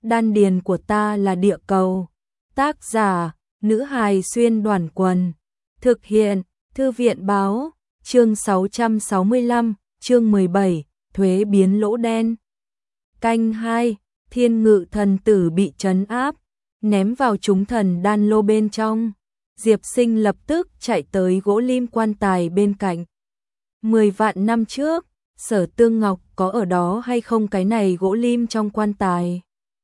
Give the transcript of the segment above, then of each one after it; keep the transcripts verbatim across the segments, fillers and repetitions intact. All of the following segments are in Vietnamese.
đan điền của ta là địa cầu. Tác giả, nữ hài xuyên đoàn quần. Thực hiện, thư viện báo, chương sáu trăm sáu mươi lăm, chương mười bảy, thuế biến lỗ đen. Canh hai, thiên ngự thần tử bị trấn áp, ném vào chúng thần đan lô bên trong. Diệp Sinh lập tức chạy tới gỗ lim quan tài bên cạnh. Mười vạn năm trước, Sở Tương Ngọc có ở đó hay không cái này gỗ lim trong quan tài?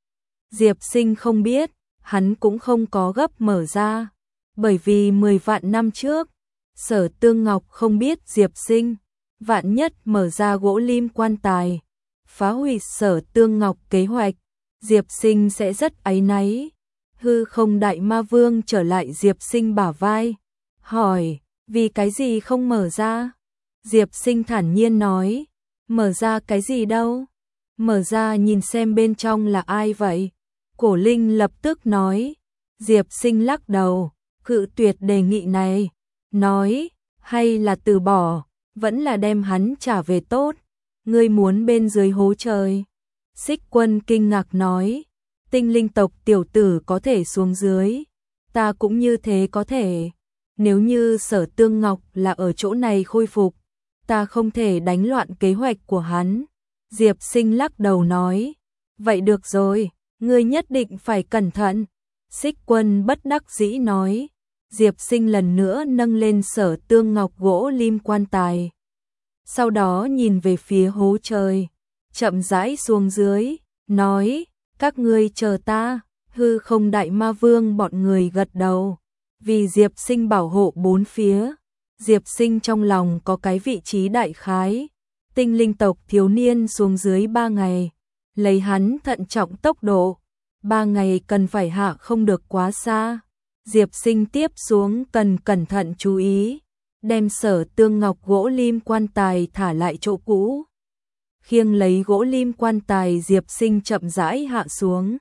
Diệp Sinh không biết, hắn cũng không có gấp mở ra, bởi vì mười vạn năm trước, Sở Tương Ngọc không biết Diệp Sinh, vạn nhất mở ra gỗ lim quan tài, phá hủy Sở Tương Ngọc kế hoạch, Diệp Sinh sẽ rất áy náy. Hư không đại ma vương trở lại Diệp Sinh bả vai, hỏi, vì cái gì không mở ra? Diệp Sinh thản nhiên nói, mở ra cái gì đâu? Mở ra nhìn xem bên trong là ai vậy? Cổ Linh lập tức nói. Diệp Sinh lắc đầu, cự tuyệt đề nghị này, nói, hay là từ bỏ, vẫn là đem hắn trả về tốt. Ngươi muốn bên dưới hố trời? Xích Quân kinh ngạc nói, tinh linh tộc tiểu tử có thể xuống dưới, ta cũng như thế có thể. Nếu như Sở Tương Ngọc là ở chỗ này khôi phục, ta không thể đánh loạn kế hoạch của hắn. Diệp Sinh lắc đầu nói, vậy được rồi, ngươi nhất định phải cẩn thận. Xích Quân bất đắc dĩ nói. Diệp Sinh lần nữa nâng lên Sở Tương Ngọc gỗ lim quan tài, sau đó nhìn về phía hố trời, chậm rãi xuống dưới, nói, các ngươi chờ ta. Hư không đại ma vương bọn người gật đầu, vì Diệp Sinh bảo hộ bốn phía. Diệp Sinh trong lòng có cái vị trí đại khái. Tinh linh tộc thiếu niên xuống dưới ba ngày, lấy hắn thận trọng tốc độ, ba ngày cần phải hạ không được quá xa. Diệp Sinh tiếp xuống cần cẩn thận chú ý, đem Sở Tương Ngọc gỗ lim quan tài thả lại chỗ cũ. Khiêng lấy gỗ lim quan tài, Diệp Sinh chậm rãi hạ xuống,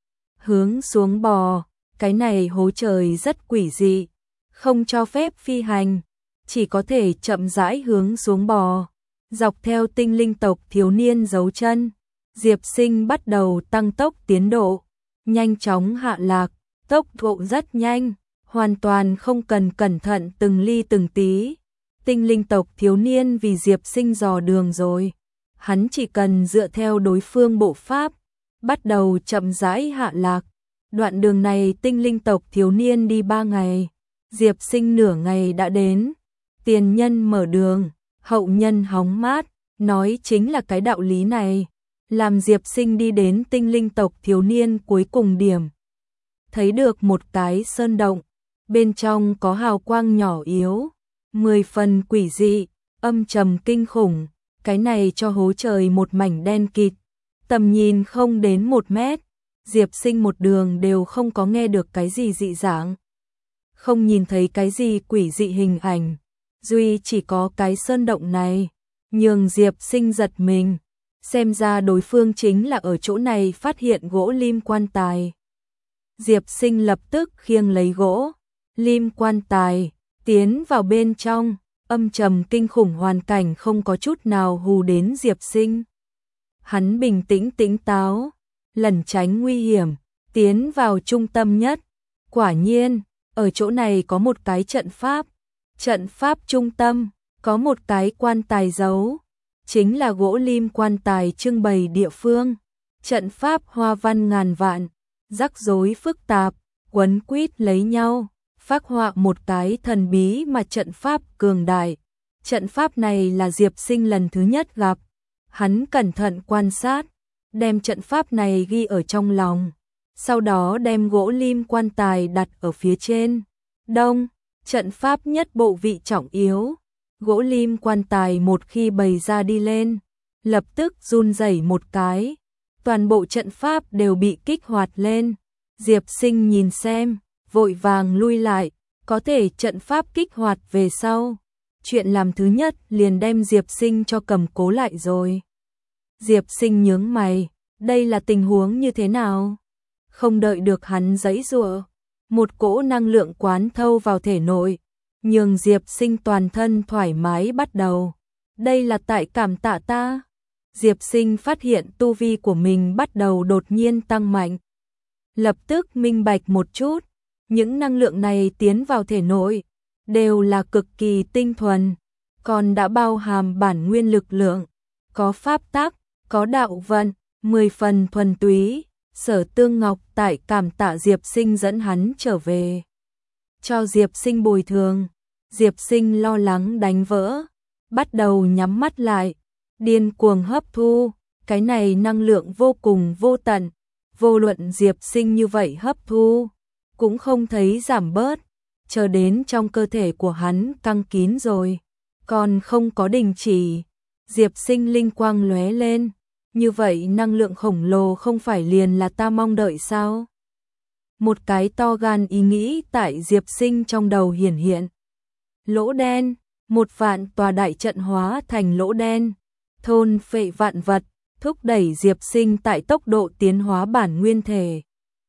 hướng xuống bò. Cái này hố trời rất quỷ dị, không cho phép phi hành, chỉ có thể chậm rãi hướng xuống bò. Dọc theo tinh linh tộc thiếu niên dấu chân, Diệp Sinh bắt đầu tăng tốc tiến độ, nhanh chóng hạ lạc, tốc độ rất nhanh, hoàn toàn không cần cẩn thận từng ly từng tí. Tinh linh tộc thiếu niên vì Diệp Sinh dò đường rồi, hắn chỉ cần dựa theo đối phương bộ pháp, bắt đầu chậm rãi hạ lạc. Đoạn đường này tinh linh tộc thiếu niên đi ba ngày, Diệp Sinh nửa ngày đã đến. Tiền nhân mở đường, hậu nhân hóng mát, nói chính là cái đạo lý này, làm Diệp Sinh đi đến tinh linh tộc thiếu niên cuối cùng điểm. Thấy được một cái sơn động, bên trong có hào quang nhỏ yếu, mười phần quỷ dị, âm trầm kinh khủng, cái này cho hố trời một mảnh đen kịt, tầm nhìn không đến một mét. Diệp Sinh một đường đều không có nghe được cái gì dị dạng, không nhìn thấy cái gì quỷ dị hình ảnh, duy chỉ có cái sơn động này, nhường Diệp Sinh giật mình, xem ra đối phương chính là ở chỗ này phát hiện gỗ lim quan tài. Diệp Sinh lập tức khiêng lấy gỗ lim quan tài, tiến vào bên trong, âm trầm kinh khủng hoàn cảnh không có chút nào hù đến Diệp Sinh. Hắn bình tĩnh tỉnh táo, lẩn tránh nguy hiểm, tiến vào trung tâm nhất. Quả nhiên, ở chỗ này có một cái trận pháp. Trận pháp trung tâm, có một cái quan tài giấu, chính là gỗ lim quan tài trưng bày địa phương. Trận pháp hoa văn ngàn vạn, rắc rối phức tạp, quấn quýt lấy nhau, phác họa một cái thần bí mà trận pháp cường đại. Trận pháp này là Diệp Sinh lần thứ nhất gặp, hắn cẩn thận quan sát, đem trận pháp này ghi ở trong lòng, sau đó đem gỗ lim quan tài đặt ở phía trên. Đông, trận pháp nhất bộ vị trọng yếu, gỗ lim quan tài một khi bày ra đi lên, lập tức run rẩy một cái, toàn bộ trận pháp đều bị kích hoạt lên. Diệp Sinh nhìn xem, vội vàng lui lại, có thể trận pháp kích hoạt về sau, chuyện làm thứ nhất liền đem Diệp Sinh cho cầm cố lại rồi. Diệp Sinh nhướng mày, đây là tình huống như thế nào? Không đợi được hắn giãy giụa, một cỗ năng lượng quán thâu vào thể nội, nhường Diệp Sinh toàn thân thoải mái bắt đầu. Đây là tại cảm tạ ta. Diệp Sinh phát hiện tu vi của mình bắt đầu đột nhiên tăng mạnh. Lập tức minh bạch một chút, những năng lượng này tiến vào thể nội, đều là cực kỳ tinh thuần, còn đã bao hàm bản nguyên lực lượng, có pháp tắc, có đạo vận, mười phần thuần túy. Sở Tương Ngọc tại cảm tạ Diệp Sinh dẫn hắn trở về, cho Diệp Sinh bồi thường. Diệp Sinh lo lắng đánh vỡ, bắt đầu nhắm mắt lại, điên cuồng hấp thu, cái này năng lượng vô cùng vô tận, vô luận Diệp Sinh như vậy hấp thu, cũng không thấy giảm bớt, chờ đến trong cơ thể của hắn căng kín rồi, còn không có đình chỉ. Diệp Sinh linh quang lóe lên, như vậy năng lượng khổng lồ không phải liền là ta mong đợi sao? Một cái to gan ý nghĩ tại Diệp Sinh trong đầu hiển hiện. Lỗ đen, một vạn tòa đại trận hóa thành lỗ đen, thôn phệ vạn vật, thúc đẩy Diệp Sinh tại tốc độ tiến hóa bản nguyên thể.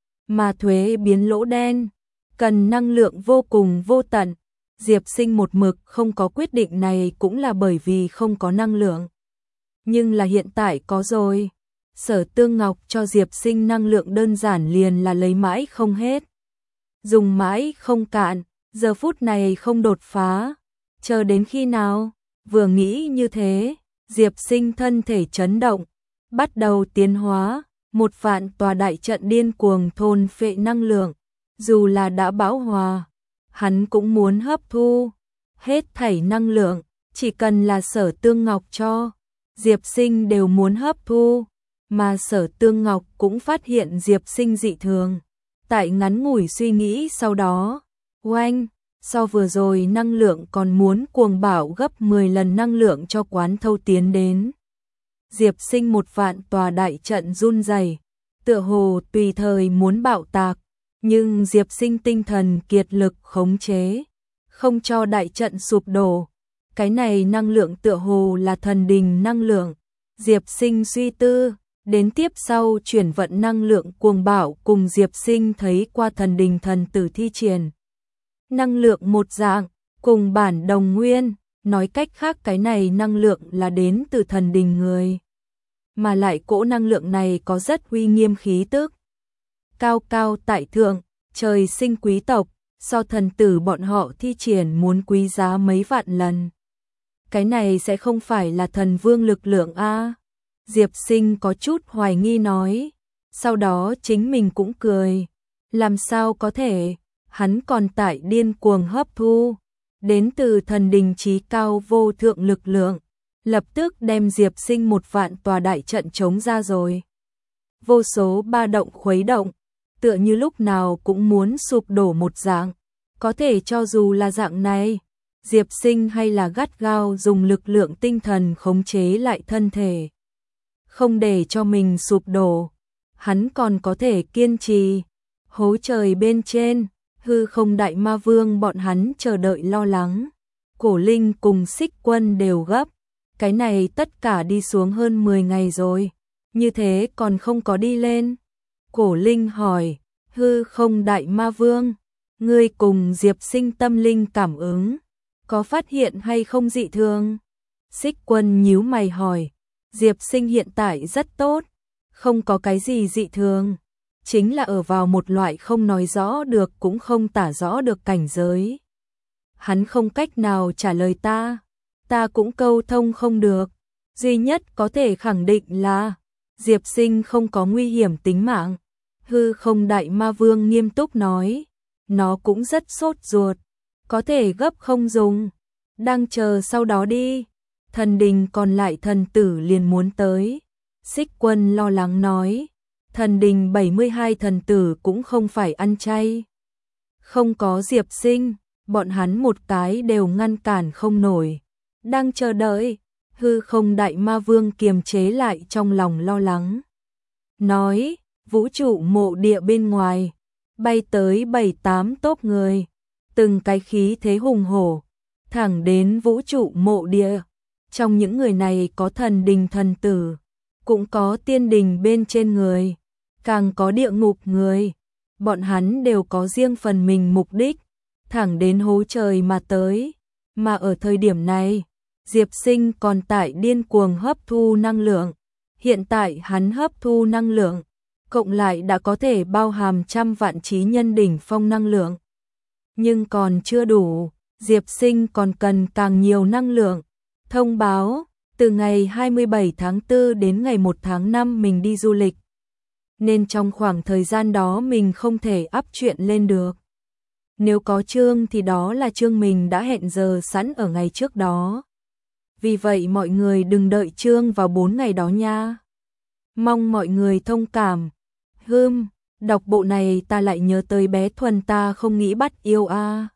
Mà thuế biến lỗ đen, cần năng lượng vô cùng vô tận. Diệp Sinh một mực không có quyết định này cũng là bởi vì không có năng lượng. Nhưng là hiện tại có rồi. Sở Tương Ngọc cho Diệp Sinh năng lượng đơn giản liền là lấy mãi không hết. Dùng mãi không cạn, giờ phút này không đột phá. Chờ đến khi nào? Vừa nghĩ như thế, Diệp Sinh thân thể chấn động, bắt đầu tiến hóa, một vạn tòa đại trận điên cuồng thôn phệ năng lượng. Dù là đã bão hòa, hắn cũng muốn hấp thu hết thảy năng lượng, chỉ cần là Sở Tương Ngọc cho, Diệp Sinh đều muốn hấp thu, mà Sở Tương Ngọc cũng phát hiện Diệp Sinh dị thường. Tại ngắn ngủi suy nghĩ sau đó, oanh, so vừa rồi năng lượng còn muốn cuồng bạo gấp mười lần năng lượng cho quán thâu tiến đến. Diệp Sinh một vạn tòa đại trận run rẩy, tựa hồ tùy thời muốn bạo tạc, nhưng Diệp Sinh tinh thần kiệt lực khống chế, không cho đại trận sụp đổ. Cái này năng lượng tựa hồ là thần đình năng lượng. Diệp Sinh suy tư, đến tiếp sau chuyển vận năng lượng cuồng bạo cùng Diệp Sinh thấy qua thần đình thần tử thi triển. Năng lượng một dạng, cùng bản đồng nguyên, nói cách khác cái này năng lượng là đến từ thần đình người. Mà lại cỗ năng lượng này có rất uy nghiêm khí tức. Cao cao tại thượng, trời sinh quý tộc, so thần tử bọn họ thi triển muốn quý giá mấy vạn lần. Cái này sẽ không phải là thần vương lực lượng a? Diệp Sinh có chút hoài nghi nói, sau đó chính mình cũng cười. Làm sao có thể, hắn còn tại điên cuồng hấp thu, đến từ thần đình chí cao vô thượng lực lượng, lập tức đem Diệp Sinh một vạn tòa đại trận chống ra rồi. Vô số ba động khuấy động, tựa như lúc nào cũng muốn sụp đổ một dạng, có thể cho dù là dạng này, Diệp Sinh hay là gắt gao dùng lực lượng tinh thần khống chế lại thân thể, không để cho mình sụp đổ. Hắn còn có thể kiên trì. Hố trời bên trên, hư không đại ma vương bọn hắn chờ đợi lo lắng. Cổ Linh cùng Xích Quân đều gấp. Cái này tất cả đi xuống hơn mười ngày rồi, như thế còn không có đi lên. Cổ Linh hỏi, hư không đại ma vương, ngươi cùng Diệp Sinh tâm linh cảm ứng, có phát hiện hay không dị thường? Xích Quân nhíu mày hỏi, Diệp Sinh hiện tại rất tốt, không có cái gì dị thường, chính là ở vào một loại không nói rõ được cũng không tả rõ được cảnh giới. Hắn không cách nào trả lời ta, ta cũng câu thông không được, duy nhất có thể khẳng định là Diệp Sinh không có nguy hiểm tính mạng. Hư không đại ma vương nghiêm túc nói, nó cũng rất sốt ruột, có thể gấp không dùng, đang chờ sau đó đi, thần đình còn lại thần tử liền muốn tới. Xích Quân lo lắng nói, thần đình bảy mươi hai thần tử cũng không phải ăn chay. Không có Diệp Sinh, bọn hắn một cái đều ngăn cản không nổi. Đang chờ đợi, hư không đại ma vương kiềm chế lại trong lòng lo lắng. Nói, vũ trụ mộ địa bên ngoài, bay tới bảy tám tốp người, từng cái khí thế hùng hổ, thẳng đến vũ trụ mộ địa. Trong những người này có thần đình thần tử, cũng có tiên đình bên trên người, càng có địa ngục người. Bọn hắn đều có riêng phần mình mục đích, thẳng đến hố trời mà tới. Mà ở thời điểm này, Diệp Sinh còn tại điên cuồng hấp thu năng lượng. Hiện tại hắn hấp thu năng lượng, cộng lại đã có thể bao hàm trăm vạn chí nhân đỉnh phong năng lượng. Nhưng còn chưa đủ, Diệp Sinh còn cần càng nhiều năng lượng. Thông báo, từ ngày hai mươi bảy tháng tư đến ngày một tháng năm mình đi du lịch. Nên trong khoảng thời gian đó mình không thể up chuyện lên được. Nếu có chương thì đó là chương mình đã hẹn giờ sẵn ở ngày trước đó. Vì vậy mọi người đừng đợi chương vào bốn ngày đó nha. Mong mọi người thông cảm. Hưm, đọc bộ này ta lại nhớ tới bé Thuần ta không nghĩ bắt yêu a. À.